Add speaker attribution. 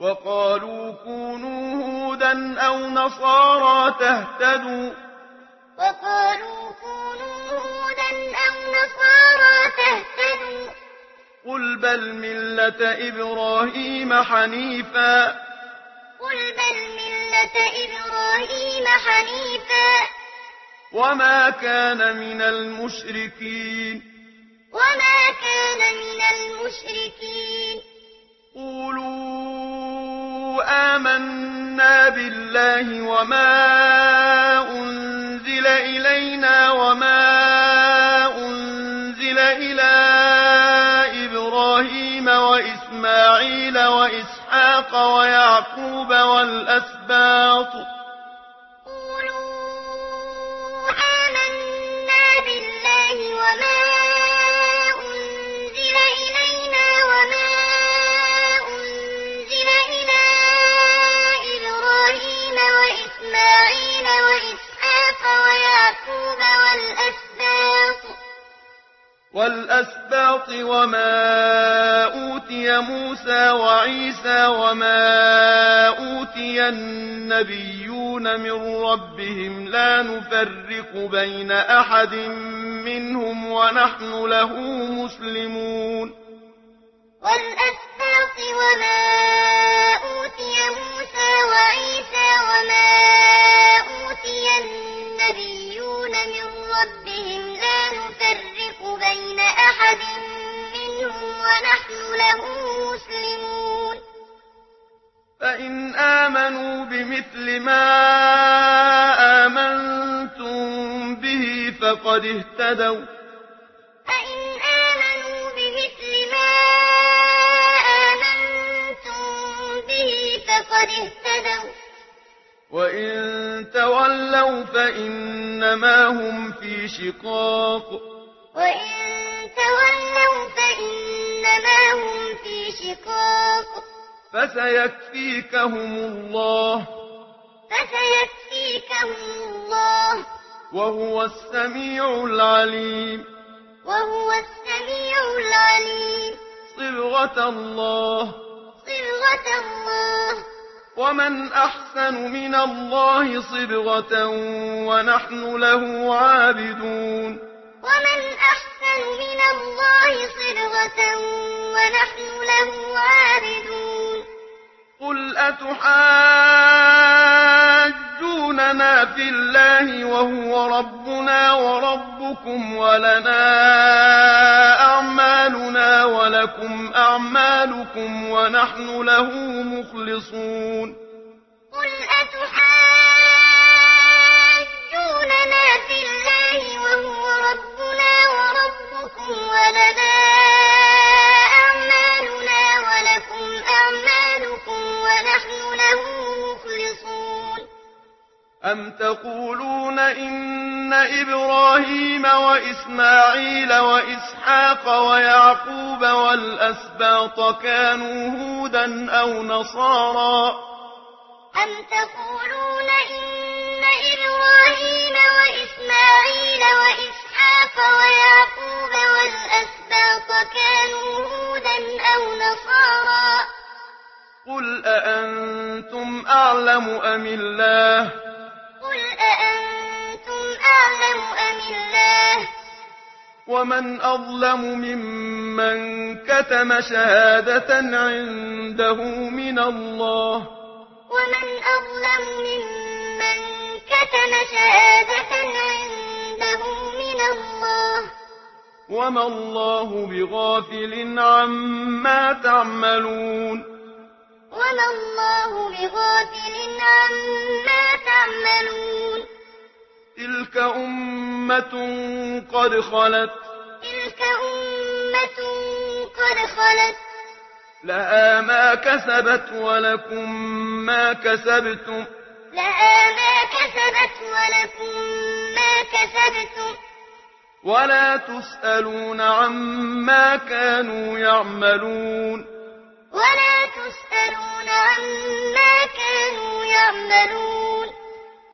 Speaker 1: وقالوا كونوا هودا أو نصارى تهتدوا
Speaker 2: وقالوا كونوا هودا أو نصارى تهتدوا
Speaker 1: قل بل ملة إبراهيم حنيفا
Speaker 2: قل بل ملة إبراهيم حنيفا
Speaker 1: وما كان من المشركين
Speaker 2: وما كان من المشركين
Speaker 1: قولوا آمنا بالله وما أنزل إلينا وما أنزل إلى إبراهيم وإسماعيل وإسحاق ويعقوب والأسباط
Speaker 2: وما أنزل إلينا وما أنزل إلى إبراهيم وإسماعيل وإسحاق ويعقوب
Speaker 1: والأسباط وما أوتي موسى وعيسى وما أوتي النبيون من ربهم لا نفرق بين أحد منهم ونحن له مسلمون
Speaker 2: والأسباط وما أوتي موسى وعيسى وما أوتي النبيون من ربهم لا نفرق بين أحد منهم ونحن له مسلمون
Speaker 1: فإن آمنوا بمثل ما آمنتم به فقد اهتدوا
Speaker 2: فإن آمنوا بمثل ما آمنتم به فقد اهتدوا
Speaker 1: وإن تولوا فإنما هم في شقاق
Speaker 2: وإن تولوا فإنما هم في شقاق
Speaker 1: فسيكفيكهم الله وهو السميع العليم صبغة الله ومن أحسن من الله صبغة ونحن له عابدون
Speaker 2: ومن أحسن من الله صبغة ونحن له عابدون
Speaker 1: قل أتحاجوننا في الله وهو ربنا وربكم ولنا أعمالنا ولكم أعمالكم ونحن له مخلصون
Speaker 2: قل أتحاجوننا في الله وهو ربنا وربكم ولنا أعمالنا ولكم أعمالكم ونحن له مخلصون
Speaker 1: أم تقولون إن إبراهيم وإسماعيل وإسحاق ويعقوب والأسباط كانوا هودا أو نصارى
Speaker 2: أم تقولون إن إبراهيم وإسماعيل وإسحاق ويعقوب والأسباط كانوا هودا أو نصارى
Speaker 1: قل أأنتم أعلم أم الله ومن أظلم ممن كتم شهادة عنده من الله
Speaker 2: ومن أظلم ممن كتم شهادة عنده من الله
Speaker 1: وما الله بغافل عما تعملون
Speaker 2: وما الله بغافل عما تعملون
Speaker 1: تلك أمة قد خلت لها ما كسبت ولكم ما كسبتم ولا تسألون عما كانوا يعملون